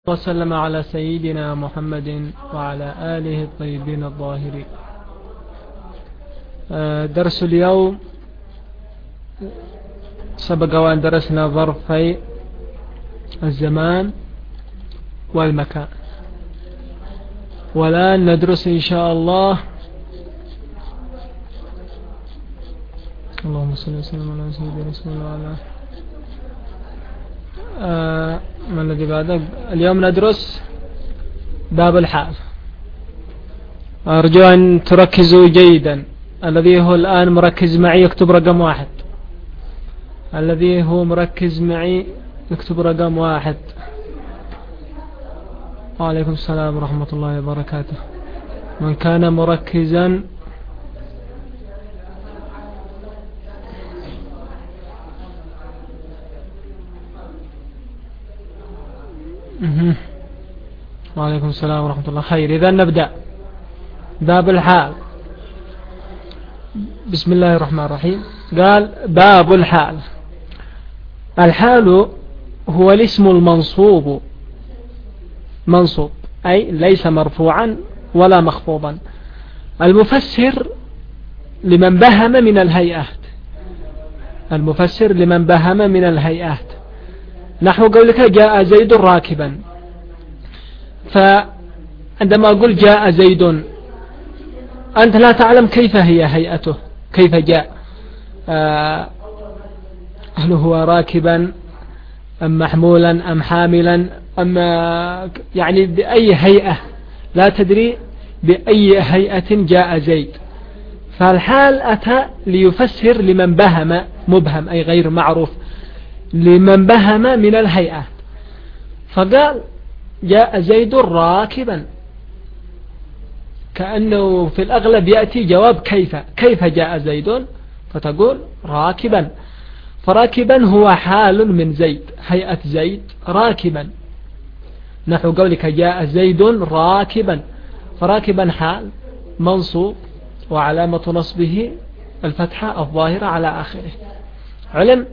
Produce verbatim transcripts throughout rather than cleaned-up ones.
وسلم على سيدنا محمد وعلى آله الطيبين الظاهرين. درس اليوم سبق وأن درسنا ظرفي الزمان والمكان، والآن ندرس إن شاء الله اللهم صل وسلم على سيدنا رسول الله وعلى آه ما الذي بعده. اليوم ندرس باب الحال. أرجو أن تركزوا جيدا. الذي هو الآن مركز معي يكتب رقم واحد. الذي هو مركز معي يكتب رقم واحد. وعليكم السلام ورحمة الله وبركاته. من كان مركزا وعليكم السلام ورحمة الله. خير، إذا نبدأ باب الحال. بسم الله الرحمن الرحيم. قال باب الحال. الحال هو الاسم المنصوب، منصوب أي ليس مرفوعا ولا مخفوضا، المفسر لمن بهم من الهيئات، المفسر لمن بهم من الهيئات. نحو قولك جاء زيد راكبا، فعندما أقول جاء زيد أنت لا تعلم كيف هي هيئته، كيف جاء، هل هو راكبا أم محمولا أم حاملا أم يعني بأي هيئة، لا تدري بأي هيئة جاء زيد. فالحال أتى ليفسر لمن بهم، مبهم أي غير معروف، لمن بهم من الهيئات. فقال جاء زيد راكبا، كأنه في الأغلب يأتي جواب كيف، كيف جاء زيد، فتقول راكبا. فراكبا هو حال من زيد، هيئة زيد راكبا. نحو قولك جاء زيد راكبا، فراكبا حال منصوب وعلامة نصبه الفتحة الظاهرة على آخره. علم.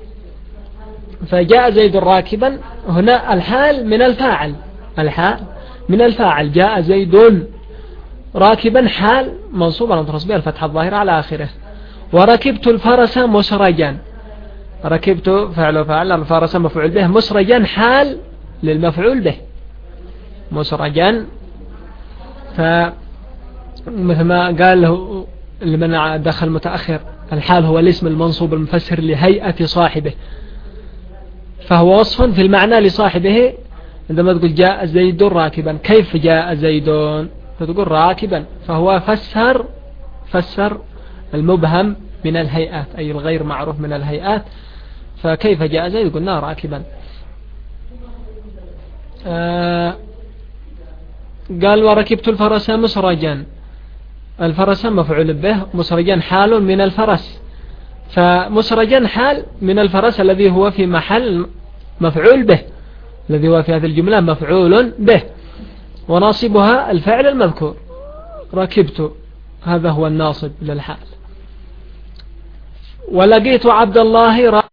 فجاء زيد راكبا هنا الحال من الفاعل، الحال من الفاعل. جاء زيد راكبا حال منصوب على نصبه الفتحة الظاهرة على آخره. وركبت الفرس مسرجا، ركبت فعل وفاعل، الفرس مفعول به، مسرجا حال للمفعول به، مسرجا. فمثل ما قال له لمن دخل متأخر، الحال هو الاسم المنصوب المفسر لهيئة صاحبه، فهو وصف في المعنى لصاحبه. عندما تقول جاء زيد راكبا، كيف جاء زيد، فتقول راكبا، فهو فسر فسر المبهم من الهيئات أي الغير معروف من الهيئات. فكيف جاء زيد قلنا راكبا. آه قال وركبت الفرس مسرجا، الفرس مفعول به، مسرجا حال من الفرس، فمسرجا حال من الفرس الذي هو في محل مفعول به، الذي هو في هذه الجملة مفعول به، وناصبها الفعل المذكور ركبت، هذا هو الناصب للحال. ولقيت عبد الله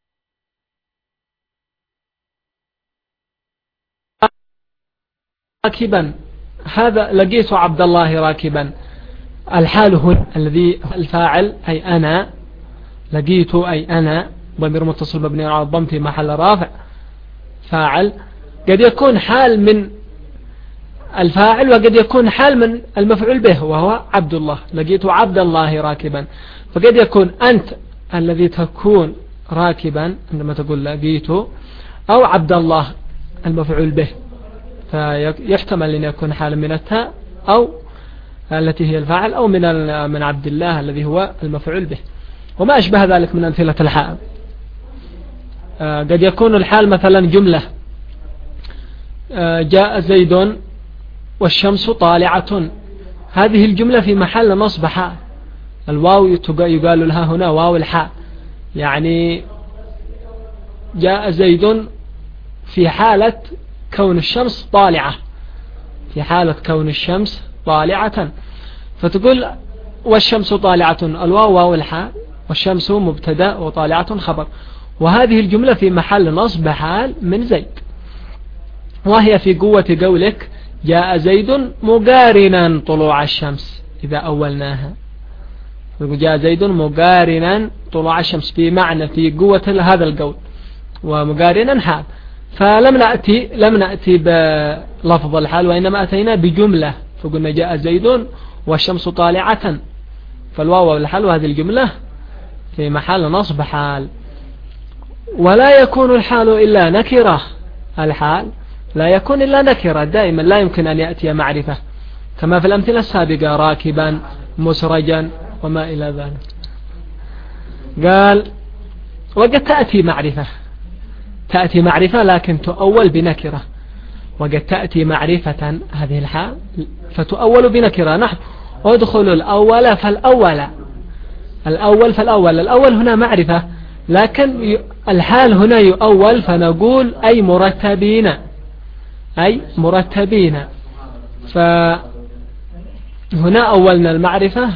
راكبا، هذا لقيت عبد الله راكبا، الحال هو الذي الفاعل أي أنا، لقيت أي أنا، ضمير متصل مبني على الضم في محل رافع فاعل. قد يكون حال من الفاعل وقد يكون حال من المفعول به وهو عبد الله، لقيت عبد الله راكبا. فقد يكون أنت الذي تكون راكبا عندما تقول لقيت، أو عبد الله المفعول به، فيحتمل أن يكون حال من التاء أو التي هي الفاعل، أو من من عبد الله الذي هو المفعول به، وما أشبه ذلك من أمثلة الحال. قد يكون الحال مثلا جملة جاء زيد والشمس طالعة، هذه الجملة في محل نصب حال، الواو يقال لها هنا واو الحال، يعني جاء زيد في حالة كون الشمس طالعة، في حالة كون الشمس طالعة، فتقول والشمس طالعة، الواو واو الحال، والشمس مبتدا وطالعة خبر، وهذه الجملة في محل نصب حال من زيد. وهي في قوة قولك جاء زيد مقارنا طلوع الشمس إذا أولناها، جاء زيد مقارنا طلوع الشمس في معنى في قوة هذا القول، ومقارنا حال. فلم نأتي لم نأتي بلفظ الحال، وإنما أتينا بجملة، فقلنا جاء زيد والشمس طالعة، فالواو والحال وهذه الجملة في محل نصب حال. ولا يكون الحال إلا نكرة، الحال لا يكون إلا نكرة دائما، لا يمكن أن يأتي معرفة كما في الأمثلة السابقة راكبا مسرجا وما إلى ذلك. قال وقد تأتي معرفة، تأتي معرفة لكن تؤول بنكرة، وقد تأتي معرفة هذه الحال فتؤول بنكرة. نحن ادخل الأول فالأول، الأول فالأول، الأول هنا معرفة، لكن الحال هنا يؤول فنقول أي مرتبين، أي مرتبين. فهنا أولنا المعرفة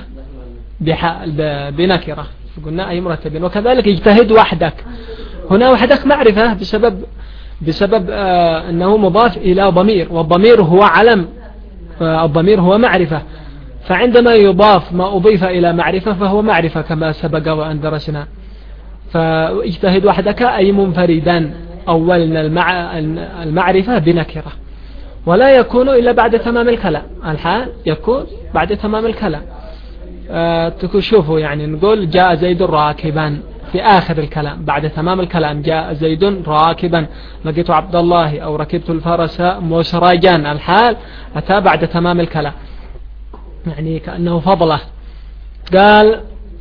بنكرة، قلنا أي مرتبين. وكذلك اجتهد وحدك، هنا وحدك معرفة بسبب بسبب آه أنه مضاف إلى ضمير، والضمير هو علم، الضمير هو معرفة، فعندما يضاف ما أضيف إلى معرفة فهو معرفة كما سبق وأن درسنا. فاجتهد وحدك أي منفردا، أولنا المع... المعرفة بنكرة. ولا يكون إلا بعد تمام الكلام، الحال يكون بعد تمام الكلام. أه تشوفوا يعني نقول جاء زيد راكبا في آخر الكلام بعد تمام الكلام، جاء زيد راكبا، لقيت عبد الله أو ركبت الفرس مسرجا، الحال أتى بعد تمام الكلام، يعني كأنه فضله. قال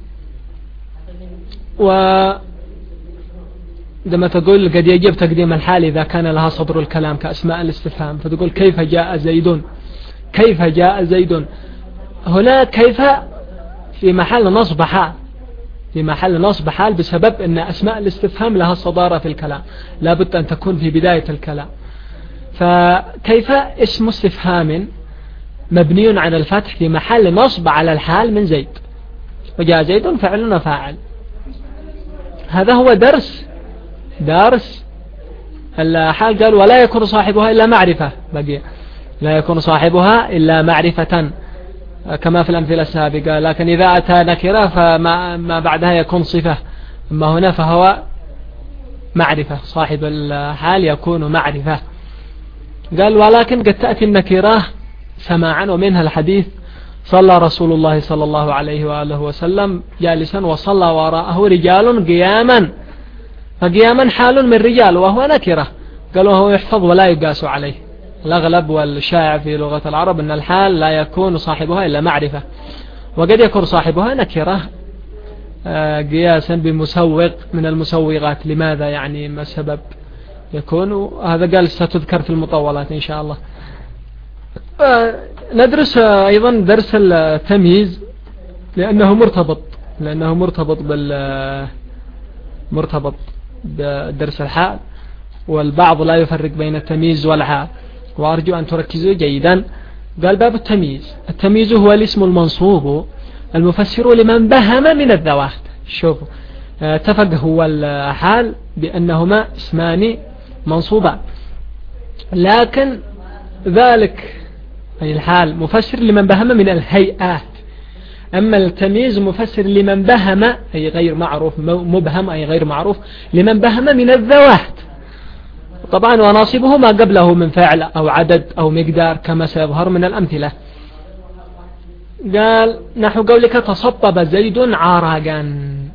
و لما تقول قد يجب تقديم الحال إذا كان لها صدر الكلام كأسماء الاستفهام، فتقول كيف جاء زيد، كيف جاء زيد، هنا كيف في محل نصب حال، في محل نصب حال بسبب أن أسماء الاستفهام لها صدارة في الكلام، لا بد أن تكون في بداية الكلام. فكيف اسم استفهام مبني على الفتح في محل نصب على الحال من زيد، وجاء زيد فعلنا فاعل. هذا هو درس درس الحال. قال ولا يكون صاحبها إلا معرفة، بقي لا يكون صاحبها إلا معرفة كما في الأمثلة السابقة، لكن إذا أتى نكرة فما ما بعدها يكون صفة، أما هنا فهو معرفة، صاحب الحال يكون معرفة. قال ولكن قد تأتي النكرة سماعا، ومنها الحديث صلى رسول الله صلى الله عليه وآله وسلم جالسا وصلى وراءه رجال قياما، فقياما حال من رجال وهو نكرة، قالوا هو يحفظ ولا يقاس عليه. الأغلب والشائع في لغة العرب أن الحال لا يكون صاحبها إلا معرفة، وقد يكون صاحبها نكرة قياسا بمسوغ من المسوغات. لماذا يعني ما السبب يكون؟ هذا قال ستذكر في المطولات إن شاء الله. ندرس أيضا درس التمييز لأنه مرتبط لأنه مرتبط بال مرتبط بدرس الحال، والبعض لا يفرق بين التمييز والحال، وأرجو أن تركزوا جيدا. قال باب التمييز، التمييز هو الاسم المنصوب المفسر لمن بهم من الذوات. شوفوا اتفق هو الحال بأنهما اسمان منصوبان، لكن ذلك أي الحال مفسر لمن بهم من الهيئات، أما التمييز مفسر لمن بهم أي غير معروف، مبهم أي غير معروف، لمن بهم من الذوات. طبعا وناصبه ما قبله من فعل أو عدد أو مقدار كما سيظهر من الأمثلة. قال نحو قولك تصبب زيد عرقا،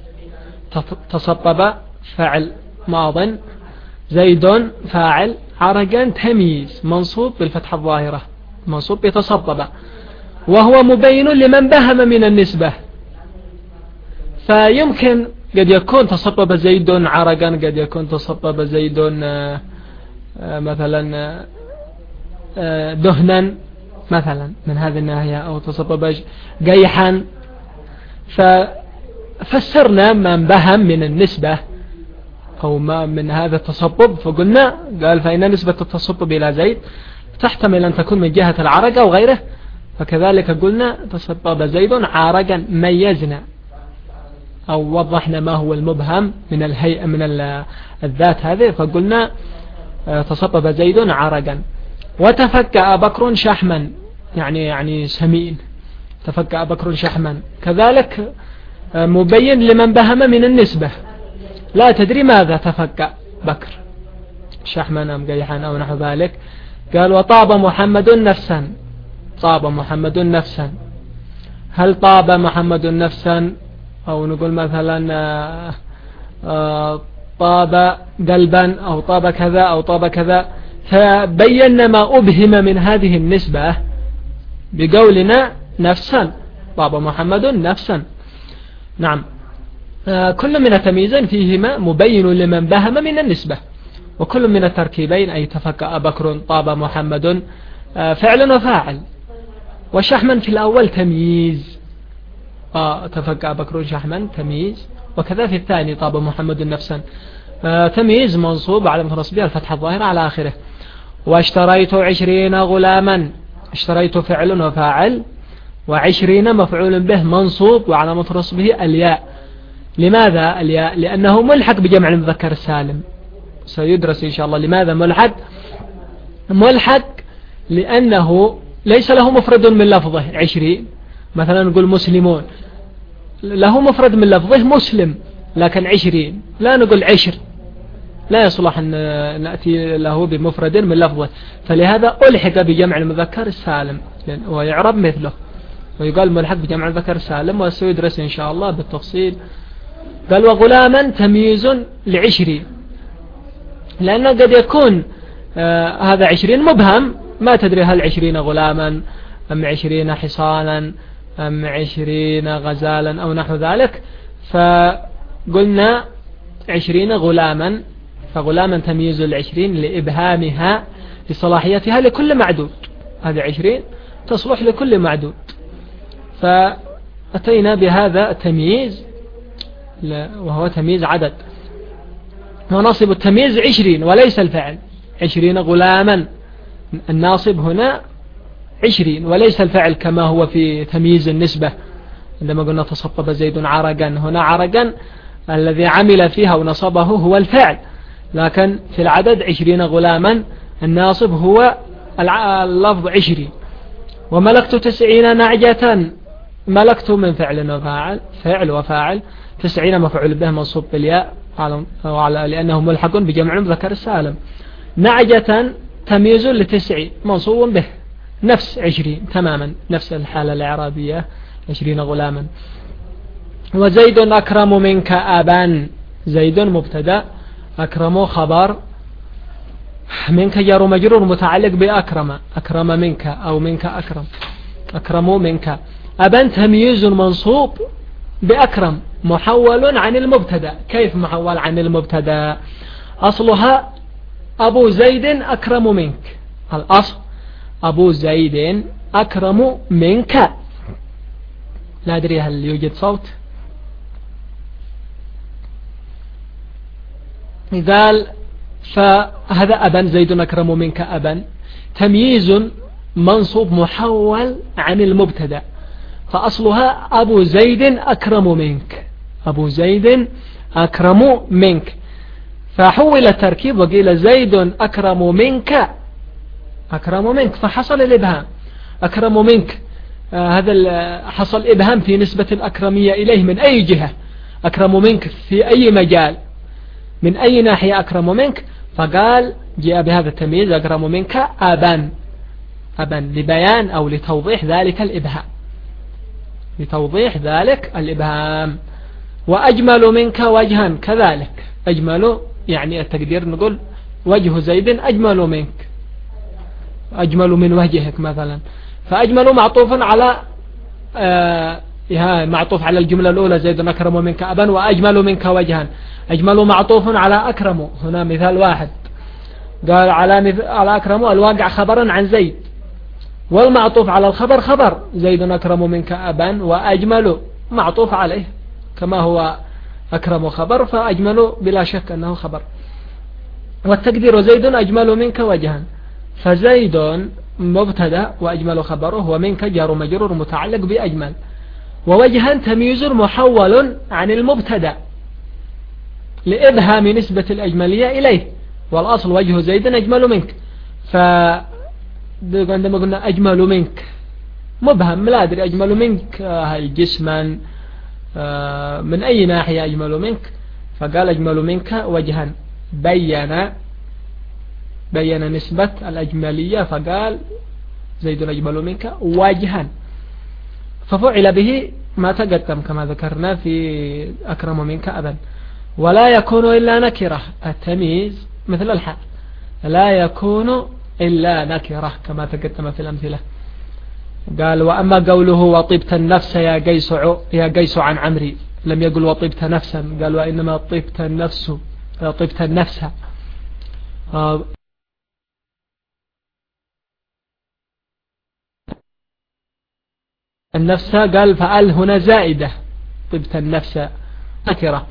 تصبب فعل ماض، زيد فاعل، عرقا تمييز منصوب بالفتحة الظاهرة، منصوب بتصبب، وهو مبين لمن بهم من النسبة. فيمكن قد يكون تصبب زيد عرقا، قد يكون تصبب زيد مثلا دهنا مثلا من هذه الناحية، أو تصبب قيحا. ففسرنا من بهم من النسبة أو ما من هذا التصبب، فقلنا قال فإن نسبة التصبب إلى زيد تحتمل أن تكون من جهة العرق أو غيره، فكذلك قلنا تصبب زيد عرقا، ميزنا أو وضحنا ما هو المبهم من الهيئة من الذات هذه، فقلنا تصبب زيد عرقا. وتفكأ بكر شحما يعني يعني سمين، تفكأ بكر شحما كذلك مبين لمن بهم من النسبة، لا تدري ماذا تفكأ بكر شحما أم قيحا أو نحو ذلك. قال وطاب محمد نفسا، طاب محمد نفسا، هل طاب محمد نفسا أو نقول مثلا آآ آآ طاب قلبا أو طاب كذا أو طاب كذا، فبينا ما أبهم من هذه النسبة بقولنا نفسا، طاب محمد نفسا. نعم، كل من التمييزين فيهما مبين لمن بهم من النسبة، وكل من التركيبين أي تفكأ بكر طاب محمد فعل وفاعل. وشحما في الأول تمييز، آه تفكأ بكر شحما تمييز، وكذا في الثاني طاب محمد نفسا آه تمييز منصوب على نصبه الفتحة الظاهرة على آخره. واشتريت عشرين غلاما، اشتريت فعل وفاعل، وعشرين مفعول به منصوب وعلى نصبه الياء. لماذا الياء؟ لأنه ملحق بجمع المذكر السالم، سيدرس إن شاء الله لماذا ملحق. ملحق لأنه ليس له مفرد من لفظه عشرين، مثلا نقول مسلمون له مفرد من لفظه مسلم، لكن عشرين لا نقول عشر، لا يصلح أن نأتي له بمفرد من لفظه، فلهذا ألحق بجمع المذكر السالم ويعرب مثله، ويقال ملحق بجمع المذكر السالم، وسيدرس إن شاء الله بالتفصيل. قال وغلاما تمييز لعشرين، لأنه قد يكون آه هذا عشرين مبهم، ما تدري هل عشرين غلاما أم عشرين حصانا أم عشرين غزالا أو نحو ذلك، فقلنا عشرين غلاما، فغلاما تمييز العشرين لإبهامها لصلاحيتها لكل معدود، هذه عشرين تصلح لكل معدود، فأتينا بهذا التمييز وهو تمييز عدد. ونصب التمييز عشرين وليس الفعل، عشرين غلاما الناصب هنا عشرين وليس الفعل كما هو في تمييز النسبة عندما قلنا تصبب زيد عرقا، هنا عرقا الذي عمل فيها ونصبه هو الفعل، لكن في العدد عشرين غلاما الناصب هو اللفظ عشرين. وملكت تسعين نعجة، ملكت من فعل وفاعل، فعل وفاعل، تسعين مفعول به منصوب بالياء وعلى لأنه ملحق بجمع المذكر السالم. نعجة تمييز لتسعين منصوب به نفس عشرين تماما، نفس الحالة الإعرابية عشرين غلاما. وزيد أكرم منك أبا، زيد مبتدا، أكرم خبر، منك جار مجرور متعلق بأكرم، أكرم منك أو منك أكرم، أكرم منك. أبا تمييز منصوب بأكرم محول عن المبتدا. كيف محول عن المبتدا؟ أصلها أبو زيد أكرم منك، الأصل أبو زيد أكرم منك. لا أدري هل يوجد صوت. قال فهذا أبا زيد أكرم منك، أبا تمييز منصوب محول عن المبتدا، فأصلها أبو زيد أكرم منك، أبو زيد أكرم منك، فحول التركيب وقيل زيد أكرم منك، أكرم منك، فحصل الإبهام أكرم منك. آه هذا حصل إبهام في نسبة الأكرمية إليه من أي جهة، أكرم منك في أي مجال، من أي ناحية أكرم منك، فقال جاء بهذا التمييز أكرم منك أبا، أبا لبيان أو لتوضيح ذلك الإبهام، لتوضيح ذلك الإبهام. وأجمل منك وجها كذلك، أجمل يعني التقدير نقول وجه زيد أجمل منك، أجمل من وجهك مثلا، فأجمل معطوف على آه معطوف على الجملة الأولى زيد أكرم منك أبا، وأجمل منك وجها، أجمل معطوف على أكرم، هنا مثال واحد، قال على على أكرم الواقع خبرا عن زيد، والمعطوف على الخبر خبر زيد أكرم منك أبا، وأجمل معطوف عليه كما هو أكرم خبر، فأجمل بلا شك أنه خبر. والتقدير زيد أجمل منك وجها، فزيد مبتدا وأجمل خبره، ومنك جار مجرور متعلق بأجمل، ووجها تمييز محول عن المبتدا لإبهام نسبة الأجملية إليه، والأصل وجه زيد أجمل منك. فعندما قلنا أجمل منك مبهم، لا أدري أجمل منك هل جسما من أي ناحية أجمل منك؟ فقال أجمل منك وجها، بين بين نسبة الأجملية فقال زيد أجمل منك وجها، ففعل به ما تقدم كما ذكرنا في أكرم منك أبا. ولا يكون إلا نكرة، التمييز مثل الحال، لا يكون إلا نكرة كما تقدم في الأمثلة. قال وأما قوله وطبت النفس يا قيس يا قيس عن عمري، لم يقل وطبت نفسا، قال وإنما طبت النفس طبت النفس. النفس قال فأل هنا زائدة، طبت النفس نكرة،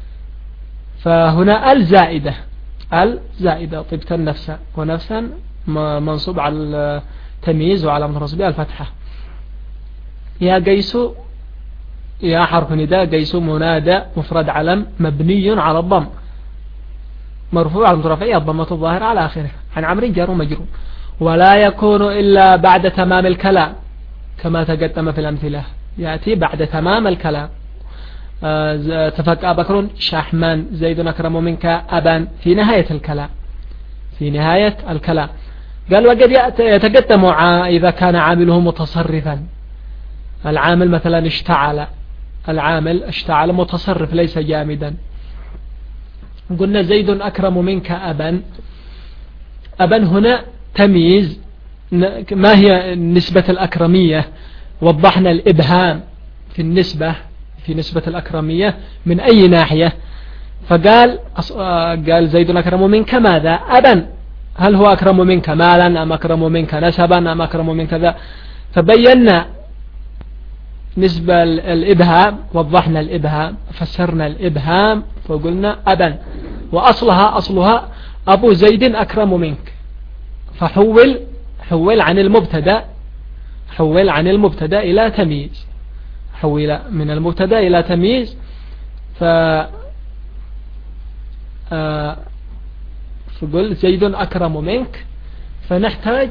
فهنا ال زائدة، ال زائدة طبت النفس، ونفسا منصوب على التمييز وعلى منصوبها الفتحة. يا قيس يا حرف نداء، قيس منادى مفرد علم مبني على الضم مرفوع على رفعه الضمة الظاهرة على آخره، عن عمرو جار ومجرور. ولا يكون إلا بعد تمام الكلام كما تقدم في الأمثلة، يأتي بعد تمام الكلام. آه تفكى بكر شحمان، زيد أكرم منك أبا، في نهاية الكلام، في نهاية الكلام. قال وقد يتقدم إذا كان عامله متصرفا، العامل مثلا اشتعل، العامل اشتعل متصرف ليس جامدا. قلنا زيد أكرم منك أبا، أبا هنا تمييز، ما هي نسبة الأكرمية؟ وضحنا الإبهام في النسبة، في نسبة الأكرمية من أي ناحية؟ فقال قال زيد أكرم منك ماذا؟ أبا، هل هو أكرم منك مالا أم أكرم منك نسبا أم أكرم منك ذا؟ فبينا نسبة الإبهام، وضحنا الإبهام، فسرنا الإبهام فقلنا أبا، وأصلها أصلها أبو زيد أكرم منك، فحول حول عن المبتدا حول عن المبتدا إلى تمييز، حول من المبتدا إلى تمييز. ف فقل زيد أكرم منك، فنحتاج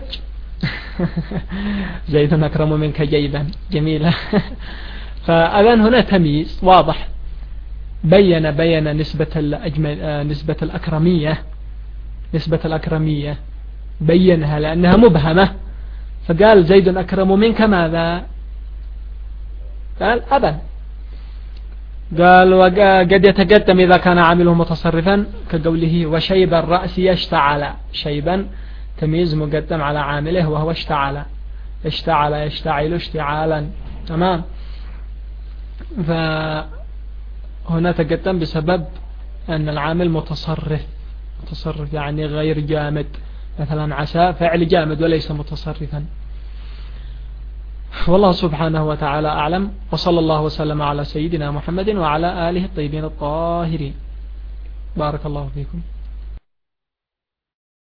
زيد أكرم منك جيدا، جميلة. فأذن هنا تمييز واضح، بين بين نسبة الأجمل، نسبة الأكرمية، نسبة الأكرمية بينها لأنها مبهمة. فقال زيد أكرم منك ماذا؟ قال أبا. قال وقد يتقدم إذا كان عامله متصرفا كقوله وشيب الرأس يشتعل، شيبا تمييز مقدم على عامله وهو اشتعل، اشتعل يشتعل اشتعالا، تمام. فهنا تقدم بسبب أن العامل متصرف، متصرف يعني غير جامد، مثلا عسى فعل جامد وليس متصرفا. والله سبحانه وتعالى أعلم، وصلى الله وسلم على سيدنا محمد وعلى آله الطيبين الطاهرين. بارك الله فيكم.